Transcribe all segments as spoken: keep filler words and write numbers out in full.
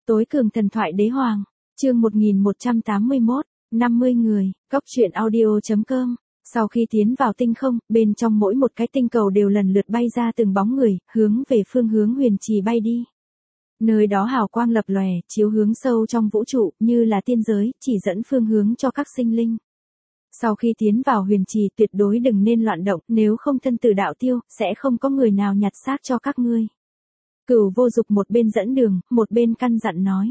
Tối cường thần thoại đế hoàng, chương một nghìn một trăm tám mươi mốt, năm mươi người, Cốc truyện audio.com. Sau khi tiến vào tinh không, bên trong mỗi một cái tinh cầu đều lần lượt bay ra từng bóng người, hướng về phương hướng huyền trì bay đi. Nơi đó hào quang lập lòe, chiếu hướng sâu trong vũ trụ, như là tiên giới, chỉ dẫn phương hướng cho các sinh linh. Sau khi tiến vào huyền trì tuyệt đối đừng nên loạn động, nếu không thân tử đạo tiêu, sẽ không có người nào nhặt xác cho các ngươi. Cửu Vô Dục một bên dẫn đường, một bên căn dặn nói.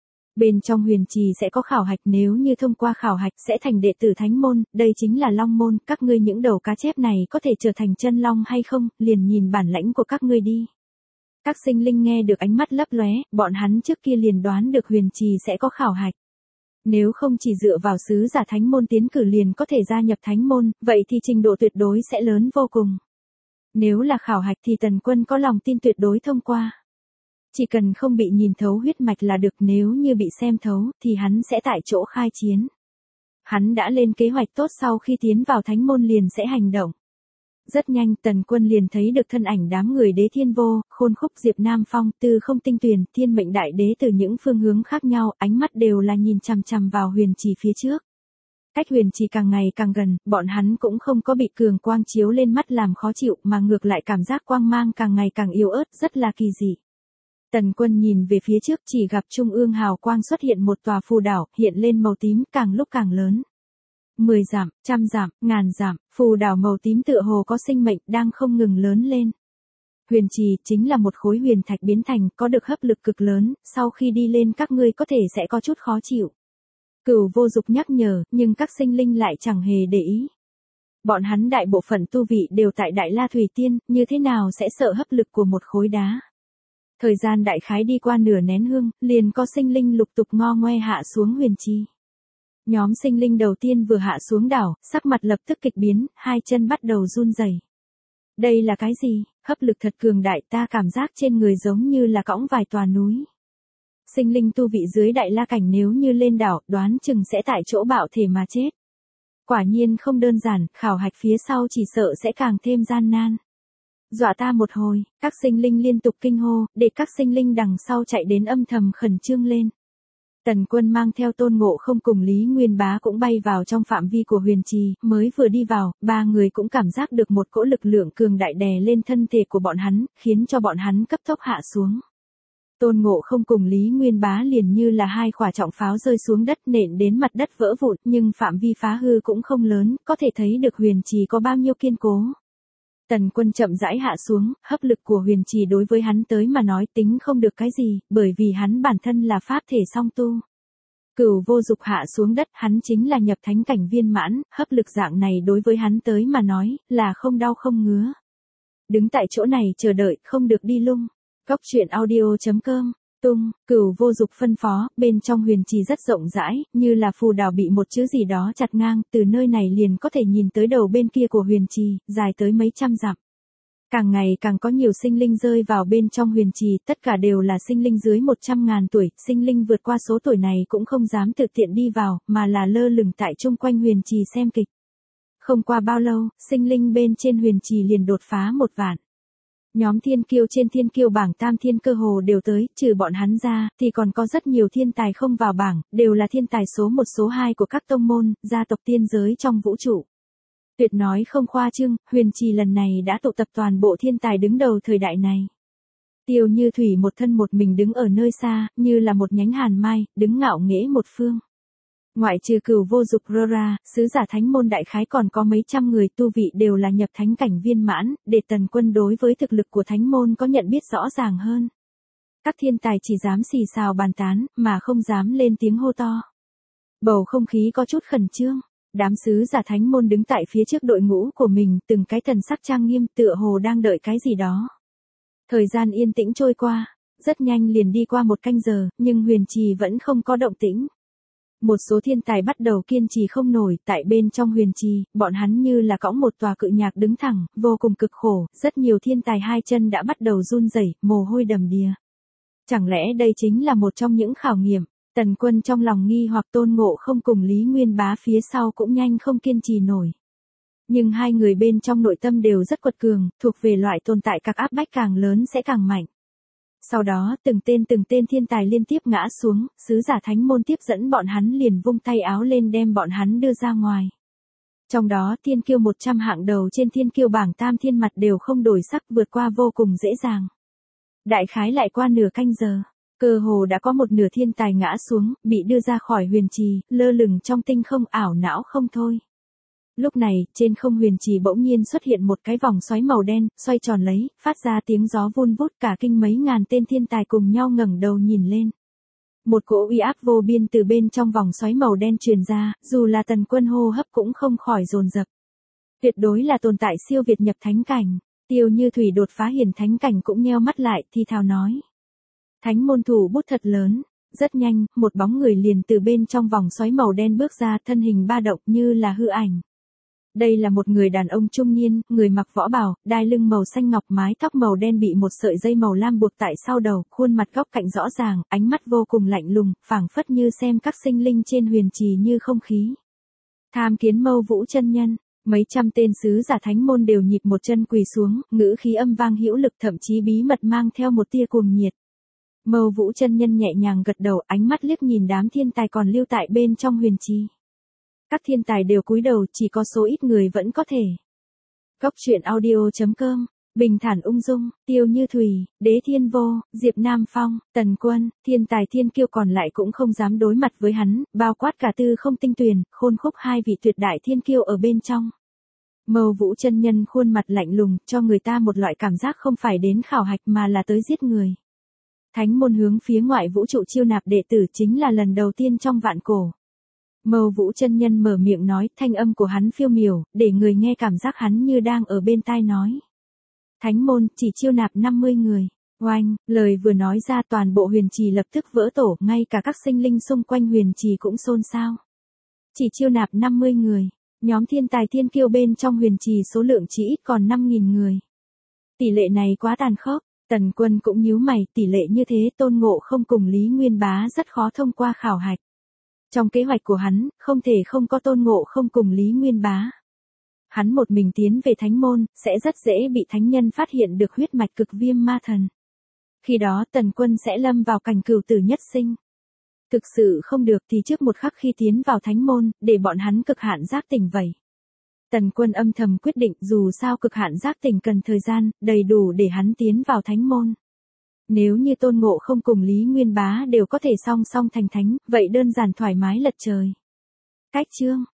Bên trong huyền trì sẽ có khảo hạch, nếu như thông qua khảo hạch sẽ thành đệ tử thánh môn, đây chính là long môn, các ngươi những đầu cá chép này có thể trở thành chân long hay không, liền nhìn bản lãnh của các ngươi đi. Các sinh linh nghe được ánh mắt lấp lóe, bọn hắn trước kia liền đoán được huyền trì sẽ có khảo hạch. Nếu không chỉ dựa vào sứ giả thánh môn tiến cử liền có thể gia nhập thánh môn, vậy thì trình độ tuyệt đối sẽ lớn vô cùng. Nếu là khảo hạch thì Tần Quân có lòng tin tuyệt đối thông qua. Chỉ cần không bị nhìn thấu huyết mạch là được, nếu như bị xem thấu thì hắn sẽ tại chỗ khai chiến. Hắn đã lên kế hoạch tốt, sau khi tiến vào thánh môn liền sẽ hành động. Rất nhanh Tần Quân liền thấy được thân ảnh đám người Đế Thiên Vô, Khôn Khúc, Diệp Nam Phong, Tư Không Tinh Tuyền, Thiên Mệnh Đại Đế từ những phương hướng khác nhau, ánh mắt đều là nhìn chằm chằm vào huyền trì phía trước. Cách huyền trì càng ngày càng gần, bọn hắn cũng không có bị cường quang chiếu lên mắt làm khó chịu, mà ngược lại cảm giác quang mang càng ngày càng yếu ớt, rất là kỳ dị. Tần Quân nhìn về phía trước, chỉ gặp trung ương hào quang xuất hiện một tòa phù đảo, hiện lên màu tím, càng lúc càng lớn. Mười dặm, trăm dặm, ngàn dặm, phù đảo màu tím tựa hồ có sinh mệnh, đang không ngừng lớn lên. Huyền trì chính là một khối huyền thạch biến thành, có được hấp lực cực lớn, sau khi đi lên các ngươi có thể sẽ có chút khó chịu. Cửu Vô Dục nhắc nhở, nhưng các sinh linh lại chẳng hề để ý. Bọn hắn đại bộ phận tu vị đều tại Đại La Thủy Tiên, như thế nào sẽ sợ hấp lực của một khối đá. Thời gian đại khái đi qua nửa nén hương, liền có sinh linh lục tục ngo ngoe hạ xuống huyền trì. Nhóm sinh linh đầu tiên vừa hạ xuống đảo, sắc mặt lập tức kịch biến, hai chân bắt đầu run rẩy. Đây là cái gì? Hấp lực thật cường đại, ta cảm giác trên người giống như là cõng vài tòa núi. Sinh linh tu vị dưới Đại La cảnh nếu như lên đảo, đoán chừng sẽ tại chỗ bạo thể mà chết. Quả nhiên không đơn giản, khảo hạch phía sau chỉ sợ sẽ càng thêm gian nan. Dọa ta một hồi, các sinh linh liên tục kinh hô, để các sinh linh đằng sau chạy đến âm thầm khẩn trương lên. Tần Quân mang theo Tôn Ngộ Không cùng Lý Nguyên Bá cũng bay vào trong phạm vi của huyền trì, mới vừa đi vào, ba người cũng cảm giác được một cỗ lực lượng cường đại đè lên thân thể của bọn hắn, khiến cho bọn hắn cấp tốc hạ xuống. Tôn Ngộ Không cùng Lý Nguyên Bá liền như là hai quả trọng pháo rơi xuống đất, nện đến mặt đất vỡ vụn, nhưng phạm vi phá hư cũng không lớn, có thể thấy được huyền trì có bao nhiêu kiên cố. Tần Quân chậm rãi hạ xuống, hấp lực của huyền trì đối với hắn tới mà nói tính không được cái gì, bởi vì hắn bản thân là pháp thể song tu. Cửu Vô Dục hạ xuống đất, hắn chính là nhập thánh cảnh viên mãn, hấp lực dạng này đối với hắn tới mà nói, là không đau không ngứa. Đứng tại chỗ này chờ đợi, không được đi lung. Cốc truyện audio.com, tung, Cửu Vô Dục phân phó, bên trong huyền trì rất rộng rãi, như là phù đảo bị một chữ gì đó chặt ngang, từ nơi này liền có thể nhìn tới đầu bên kia của huyền trì, dài tới mấy trăm dặm. Càng ngày càng có nhiều sinh linh rơi vào bên trong huyền trì, tất cả đều là sinh linh dưới một trăm ngàn tuổi, sinh linh vượt qua số tuổi này cũng không dám tự tiện đi vào, mà là lơ lửng tại chung quanh huyền trì xem kịch. Không qua bao lâu, sinh linh bên trên huyền trì liền đột phá một vạn. Nhóm thiên kiêu trên thiên kiêu bảng tam thiên cơ hồ đều tới, trừ bọn hắn ra, thì còn có rất nhiều thiên tài không vào bảng, đều là thiên tài số một số hai của các tông môn, gia tộc tiên giới trong vũ trụ. Tuyệt nói không khoa trương, huyền trì lần này đã tụ tập toàn bộ thiên tài đứng đầu thời đại này. Tiêu Như Thủy một thân một mình đứng ở nơi xa, như là một nhánh hàn mai, đứng ngạo nghễ một phương. Ngoại trừ Cửu Vô Dục ra, sứ giả thánh môn đại khái còn có mấy trăm người tu vị đều là nhập thánh cảnh viên mãn, để Tần Quân đối với thực lực của thánh môn có nhận biết rõ ràng hơn. Các thiên tài chỉ dám xì xào bàn tán, mà không dám lên tiếng hô to. Bầu không khí có chút khẩn trương, đám sứ giả thánh môn đứng tại phía trước đội ngũ của mình, từng cái thần sắc trang nghiêm tựa hồ đang đợi cái gì đó. Thời gian yên tĩnh trôi qua, rất nhanh liền đi qua một canh giờ, nhưng huyền trì vẫn không có động tĩnh. Một số thiên tài bắt đầu kiên trì không nổi, tại bên trong huyền trì, bọn hắn như là cõng một tòa cự nhạc đứng thẳng, vô cùng cực khổ, rất nhiều thiên tài hai chân đã bắt đầu run rẩy, mồ hôi đầm đìa. Chẳng lẽ đây chính là một trong những khảo nghiệm? Tần Quân trong lòng nghi hoặc, Tôn Ngộ Không cùng Lý Nguyên Bá phía sau cũng nhanh không kiên trì nổi. Nhưng hai người bên trong nội tâm đều rất quật cường, thuộc về loại tồn tại các áp bách càng lớn sẽ càng mạnh. Sau đó, từng tên từng tên thiên tài liên tiếp ngã xuống, sứ giả thánh môn tiếp dẫn bọn hắn liền vung tay áo lên đem bọn hắn đưa ra ngoài. Trong đó thiên kiêu một trăm hạng đầu trên thiên kiêu bảng tam thiên mặt đều không đổi sắc, vượt qua vô cùng dễ dàng. Đại khái lại qua nửa canh giờ, cơ hồ đã có một nửa thiên tài ngã xuống, bị đưa ra khỏi huyền trì, lơ lửng trong tinh không ảo não không thôi. Lúc này, trên không huyền trì bỗng nhiên xuất hiện một cái vòng xoáy màu đen, xoay tròn lấy, phát ra tiếng gió vun vút, cả kinh mấy ngàn tên thiên tài cùng nhau ngẩng đầu nhìn lên. Một cỗ uy áp vô biên từ bên trong vòng xoáy màu đen truyền ra, dù là Tần Quân hô hấp cũng không khỏi dồn dập. Tuyệt đối là tồn tại siêu việt nhập thánh cảnh. Tiêu Như Thủy đột phá hiển thánh cảnh cũng nheo mắt lại, thì thào nói. Thánh môn thủ bút thật lớn. Rất nhanh, một bóng người liền từ bên trong vòng xoáy màu đen bước ra, thân hình ba động như là hư ảnh. Đây là một người đàn ông trung niên, người mặc võ bào, đai lưng màu xanh ngọc, mái tóc màu đen bị một sợi dây màu lam buộc tại sau đầu, khuôn mặt góc cạnh rõ ràng, ánh mắt vô cùng lạnh lùng, phảng phất như xem các sinh linh trên huyền trì như không khí. Tham Kiến Mâu Vũ chân nhân, mấy trăm tên sứ giả thánh môn đều nhịp một chân quỳ xuống, ngữ khí âm vang hữu lực, thậm chí bí mật mang theo một tia cuồng nhiệt. Mâu Vũ chân nhân nhẹ nhàng gật đầu, ánh mắt liếc nhìn đám thiên tài còn lưu tại bên trong huyền trì. Các thiên tài đều cúi đầu, chỉ có số ít người vẫn có thể. Góc truyện audio chấm com, bình thản ung dung, Tiêu Như Thủy, Đế Thiên Vô, Diệp Nam Phong, Tần Quân, thiên tài thiên kiêu còn lại cũng không dám đối mặt với hắn, bao quát cả Tư Không Tinh Tuyền, Khôn Khúc hai vị tuyệt đại thiên kiêu ở bên trong. Mâu Vũ chân nhân khuôn mặt lạnh lùng, cho người ta một loại cảm giác không phải đến khảo hạch mà là tới giết người. Thánh môn hướng phía ngoại vũ trụ chiêu nạp đệ tử chính là lần đầu tiên trong vạn cổ. Mâu Vũ chân nhân mở miệng nói, thanh âm của hắn phiêu miểu, để người nghe cảm giác hắn như đang ở bên tai nói. Thánh môn, chỉ chiêu nạp năm mươi người. Oanh, lời vừa nói ra toàn bộ huyền trì lập tức vỡ tổ, ngay cả các sinh linh xung quanh huyền trì cũng xôn xao. Chỉ chiêu nạp năm mươi người, nhóm thiên tài thiên kiêu bên trong huyền trì số lượng chỉ ít còn năm nghìn người. Tỷ lệ này quá tàn khốc, Tần Quân cũng nhíu mày, tỷ lệ như thế Tôn Ngộ Không cùng Lý Nguyên Bá rất khó thông qua khảo hạch. Trong kế hoạch của hắn, không thể không có Tôn Ngộ Không cùng Lý Nguyên Bá. Hắn một mình tiến về thánh môn, sẽ rất dễ bị thánh nhân phát hiện được huyết mạch cực viêm ma thần. Khi đó Tần Quân sẽ lâm vào cảnh cửu tử nhất sinh. Thực sự không được thì trước một khắc khi tiến vào thánh môn, để bọn hắn cực hạn giác tỉnh vậy. Tần Quân âm thầm quyết định, dù sao cực hạn giác tỉnh cần thời gian, đầy đủ để hắn tiến vào thánh môn. Nếu như Tôn Ngộ Không cùng Lý Nguyên Bá đều có thể song song thành thánh, vậy đơn giản thoải mái lật trời. Cách chương